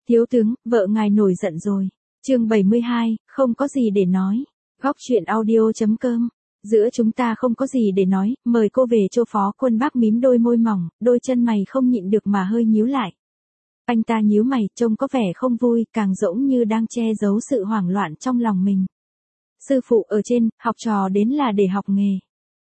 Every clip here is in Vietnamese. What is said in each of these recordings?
Thiếu tướng, vợ ngài nổi giận rồi. Chương 72, không có gì để nói. Góc truyện audio.com. Giữa chúng ta không có gì để nói, mời cô về chỗ Phó Quân Bác mím đôi môi mỏng, đôi chân mày không nhịn được mà hơi nhíu lại. Anh ta nhíu mày, trông có vẻ không vui, càng giống như đang che giấu sự hoảng loạn trong lòng mình. Sư phụ ở trên, học trò đến là để học nghề.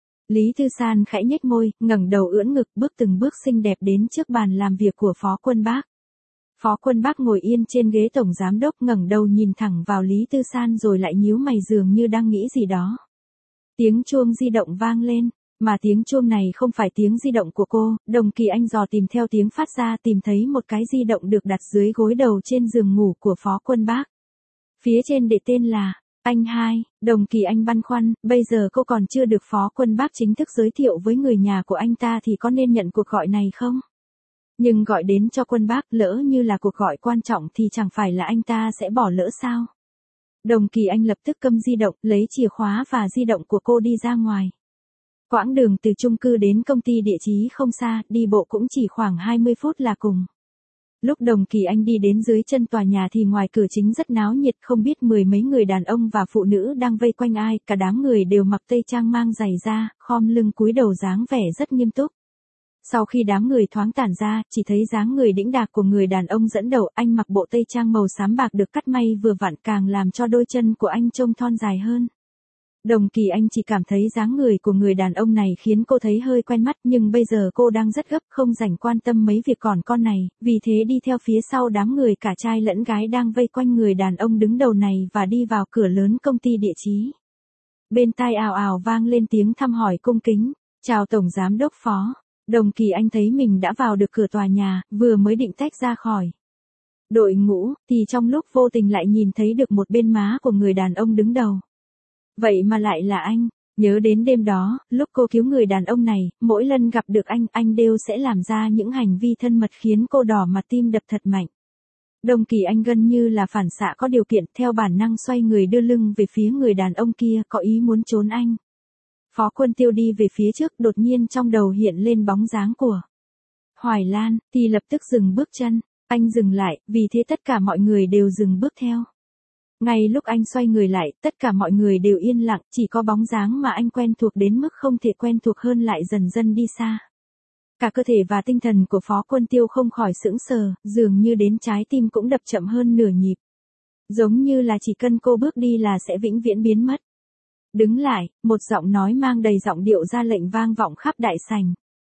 Lý Thư San khẽ nhếch môi, ngẩng đầu ưỡn ngực, bước từng bước xinh đẹp đến trước bàn làm việc của Phó Quân Bác. Phó Quân Bác ngồi yên trên ghế tổng giám đốc, ngẩng đầu nhìn thẳng vào Lý Thư San rồi lại nhíu mày dường như đang nghĩ gì đó. Tiếng chuông di động vang lên, mà tiếng chuông này không phải tiếng di động của cô. Đồng Kỳ Anh dò tìm theo tiếng phát ra, tìm thấy một cái di động được đặt dưới gối đầu trên giường ngủ của Phó Quân Bác. Phía trên để tên là Anh Hai. Đồng Kỳ Anh băn khoăn, bây giờ cô còn chưa được Phó Quân Bác chính thức giới thiệu với người nhà của anh ta thì có nên nhận cuộc gọi này không? Nhưng gọi đến cho Quân Bác, lỡ như là cuộc gọi quan trọng thì chẳng phải là anh ta sẽ bỏ lỡ sao? Đồng Kỳ Anh lập tức câm di động, lấy chìa khóa và di động của cô đi ra ngoài. Quãng đường từ chung cư đến công ty địa chí không xa, đi bộ cũng chỉ khoảng 20 phút là cùng. Lúc Đồng Kỳ Anh đi đến dưới chân tòa nhà thì ngoài cửa chính rất náo nhiệt, không biết mười mấy người đàn ông và phụ nữ đang vây quanh ai, cả đám người đều mặc tây trang mang giày da, khom lưng cúi đầu dáng vẻ rất nghiêm túc. Sau khi đám người thoáng tản ra, chỉ thấy dáng người đĩnh đạc của người đàn ông dẫn đầu, anh mặc bộ tây trang màu xám bạc được cắt may vừa vặn, càng làm cho đôi chân của anh trông thon dài hơn. Đồng Kỳ Anh chỉ cảm thấy dáng người của người đàn ông này khiến cô thấy hơi quen mắt, nhưng bây giờ cô đang rất gấp, không rảnh quan tâm mấy việc còn con này, vì thế đi theo phía sau đám người cả trai lẫn gái đang vây quanh người đàn ông đứng đầu này và đi vào cửa lớn công ty địa chí. Bên tai ào ào vang lên tiếng thăm hỏi cung kính, chào Tổng Giám đốc Phó. Đồng Kỳ Anh thấy mình đã vào được cửa tòa nhà, vừa mới định tách ra khỏi đội ngũ, thì trong lúc vô tình lại nhìn thấy được một bên má của người đàn ông đứng đầu. Vậy mà lại là anh. Nhớ đến đêm đó, lúc cô cứu người đàn ông này, mỗi lần gặp được anh đều sẽ làm ra những hành vi thân mật khiến cô đỏ mặt, tim đập thật mạnh. Đồng Kỳ Anh gần như là phản xạ có điều kiện, theo bản năng xoay người đưa lưng về phía người đàn ông kia, có ý muốn trốn anh. Phó Quân Tiêu đi về phía trước, đột nhiên trong đầu hiện lên bóng dáng của Hoài Lan, thì lập tức dừng bước chân. Anh dừng lại, vì thế tất cả mọi người đều dừng bước theo. Ngay lúc anh xoay người lại, tất cả mọi người đều yên lặng, chỉ có bóng dáng mà anh quen thuộc đến mức không thể quen thuộc hơn lại dần dần đi xa. Cả cơ thể và tinh thần của Phó Quân Tiêu không khỏi sững sờ, dường như đến trái tim cũng đập chậm hơn nửa nhịp. Giống như là chỉ cần cô bước đi là sẽ vĩnh viễn biến mất. Đứng lại, một giọng nói mang đầy giọng điệu ra lệnh vang vọng khắp đại sảnh.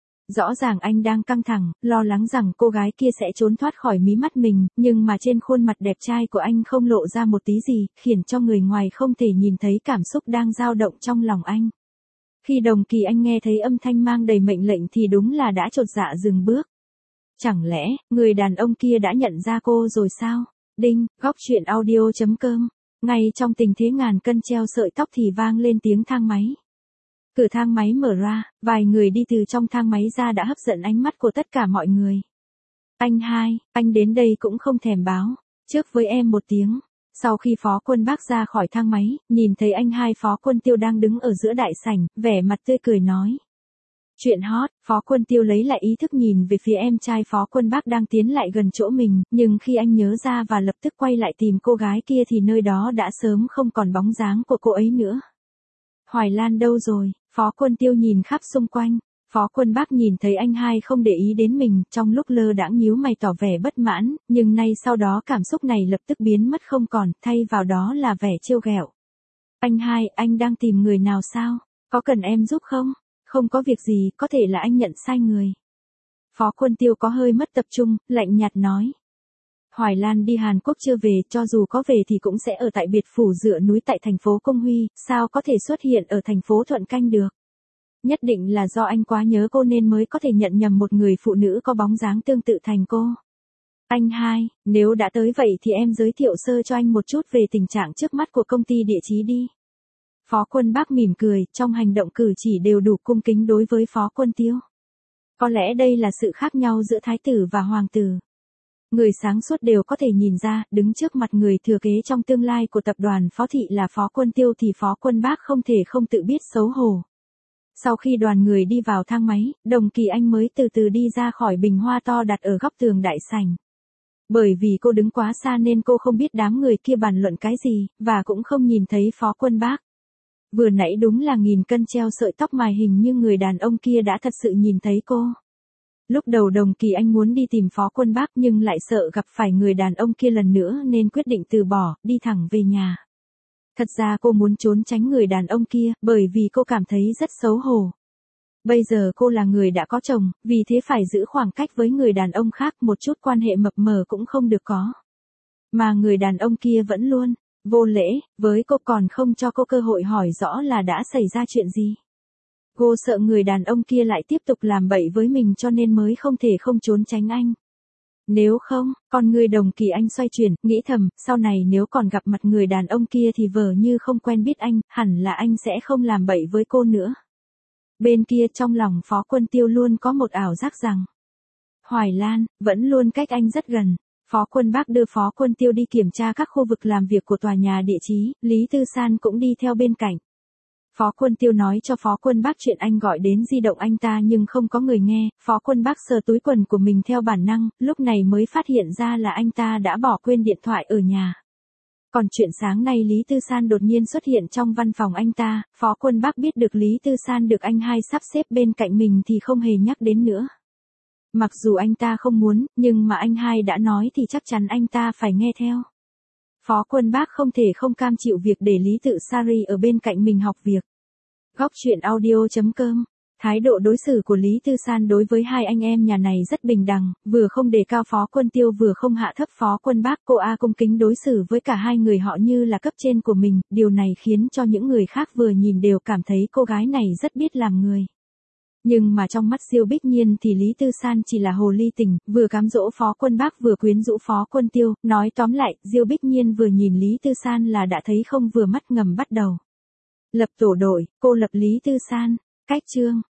Rõ ràng anh đang căng thẳng, lo lắng rằng cô gái kia sẽ trốn thoát khỏi mí mắt mình, nhưng mà trên khuôn mặt đẹp trai của anh không lộ ra một tí gì, khiến cho người ngoài không thể nhìn thấy cảm xúc đang dao động trong lòng anh. Khi Đồng Kỳ Anh nghe thấy âm thanh mang đầy mệnh lệnh thì đúng là đã chột dạ dừng bước. Chẳng lẽ, người đàn ông kia đã nhận ra cô rồi sao? Đinh, góc truyện audio.com. Ngay trong tình thế ngàn cân treo sợi tóc thì vang lên tiếng thang máy. Cửa thang máy mở ra, vài người đi từ trong thang máy ra đã hấp dẫn ánh mắt của tất cả mọi người. Anh Hai, anh đến đây cũng không thèm báo trước với em một tiếng. Sau khi Phó Quân Bác ra khỏi thang máy, nhìn thấy anh Hai, Phó Quân Tiêu đang đứng ở giữa đại sảnh, vẻ mặt tươi cười nói. Chuyện hot. Phó Quân Tiêu lấy lại ý thức nhìn về phía em trai Phó Quân Bác đang tiến lại gần chỗ mình, nhưng khi anh nhớ ra và lập tức quay lại tìm cô gái kia thì nơi đó đã sớm không còn bóng dáng của cô ấy nữa. Hoài Lan đâu rồi? Phó Quân Tiêu nhìn khắp xung quanh. Phó Quân Bác nhìn thấy anh Hai không để ý đến mình, trong lúc lơ đãng nhíu mày tỏ vẻ bất mãn, nhưng nay sau đó cảm xúc này lập tức biến mất không còn, thay vào đó là vẻ trêu ghẹo. Anh Hai, anh đang tìm người nào sao? Có cần em giúp không? Không có việc gì, có thể là anh nhận sai người. Phó Quân Tiêu có hơi mất tập trung, lạnh nhạt nói. Hoài Lan đi Hàn Quốc chưa về, cho dù có về thì cũng sẽ ở tại biệt phủ dựa núi tại thành phố Công Huy, sao có thể xuất hiện ở thành phố Thuận Canh được. Nhất định là do anh quá nhớ cô nên mới có thể nhận nhầm một người phụ nữ có bóng dáng tương tự thành cô. Anh Hai, nếu đã tới vậy thì em giới thiệu sơ cho anh một chút về tình trạng trước mắt của công ty địa chí đi. Phó Quân Bác mỉm cười, trong hành động cử chỉ đều đủ cung kính đối với Phó Quân Tiêu. Có lẽ đây là sự khác nhau giữa thái tử và hoàng tử. Người sáng suốt đều có thể nhìn ra, đứng trước mặt người thừa kế trong tương lai của tập đoàn Phó Thị là Phó Quân Tiêu thì Phó Quân Bác không thể không tự biết xấu hổ. Sau khi đoàn người đi vào thang máy, Đồng Kỳ Anh mới từ từ đi ra khỏi bình hoa to đặt ở góc tường đại sảnh. Bởi vì cô đứng quá xa nên cô không biết đám người kia bàn luận cái gì, và cũng không nhìn thấy Phó Quân Bác. Vừa nãy đúng là nghìn cân treo sợi tóc mài hình nhưng người đàn ông kia đã thật sự nhìn thấy cô. Lúc đầu Đồng Kỳ Anh muốn đi tìm Phó Quân Bác nhưng lại sợ gặp phải người đàn ông kia lần nữa nên quyết định từ bỏ, đi thẳng về nhà. Thật ra cô muốn trốn tránh người đàn ông kia, bởi vì cô cảm thấy rất xấu hổ. Bây giờ cô là người đã có chồng, vì thế phải giữ khoảng cách với người đàn ông khác, một chút quan hệ mập mờ cũng không được có. Mà người đàn ông kia vẫn luôn vô lễ với cô, còn không cho cô cơ hội hỏi rõ là đã xảy ra chuyện gì. Cô sợ người đàn ông kia lại tiếp tục làm bậy với mình cho nên mới không thể không trốn tránh anh. Nếu không, con người Đồng Kỳ Anh xoay chuyển, nghĩ thầm, sau này nếu còn gặp mặt người đàn ông kia thì vờ như không quen biết anh, hẳn là anh sẽ không làm bậy với cô nữa. Bên kia trong lòng Phó Quân Tiêu luôn có một ảo giác rằng Hoài Lan vẫn luôn cách anh rất gần. Phó Quân Bác đưa Phó Quân Tiêu đi kiểm tra các khu vực làm việc của tòa nhà địa chí, Lý Tư San cũng đi theo bên cạnh. Phó Quân Tiêu nói cho Phó Quân Bác chuyện anh gọi đến di động anh ta nhưng không có người nghe, Phó Quân Bác sờ túi quần của mình theo bản năng, lúc này mới phát hiện ra là anh ta đã bỏ quên điện thoại ở nhà. Còn chuyện sáng nay Lý Tư San đột nhiên xuất hiện trong văn phòng anh ta, Phó Quân Bác biết được Lý Tư San được anh hai sắp xếp bên cạnh mình thì không hề nhắc đến nữa. Mặc dù anh ta không muốn, nhưng mà anh hai đã nói thì chắc chắn anh ta phải nghe theo. Phó Quân Bác không thể không cam chịu việc để Lý Tự Sari ở bên cạnh mình học việc. Góc truyện audio.com. Thái độ đối xử của Lý Tư San đối với hai anh em nhà này rất bình đẳng, vừa không đề cao Phó Quân Tiêu vừa không hạ thấp Phó Quân Bác. Cô cung kính đối xử với cả hai người họ như là cấp trên của mình, điều này khiến cho những người khác vừa nhìn đều cảm thấy cô gái này rất biết làm người. Nhưng mà trong mắt Diêu Bích Nhiên thì Lý Tư San chỉ là hồ ly tình, vừa cám dỗ Phó Quân Bác vừa quyến rũ Phó Quân Tiêu, nói tóm lại, Diêu Bích Nhiên vừa nhìn Lý Tư San là đã thấy không vừa mắt ngầm bắt đầu. Lập tổ đội, cô lập Lý Tư San, cách chương.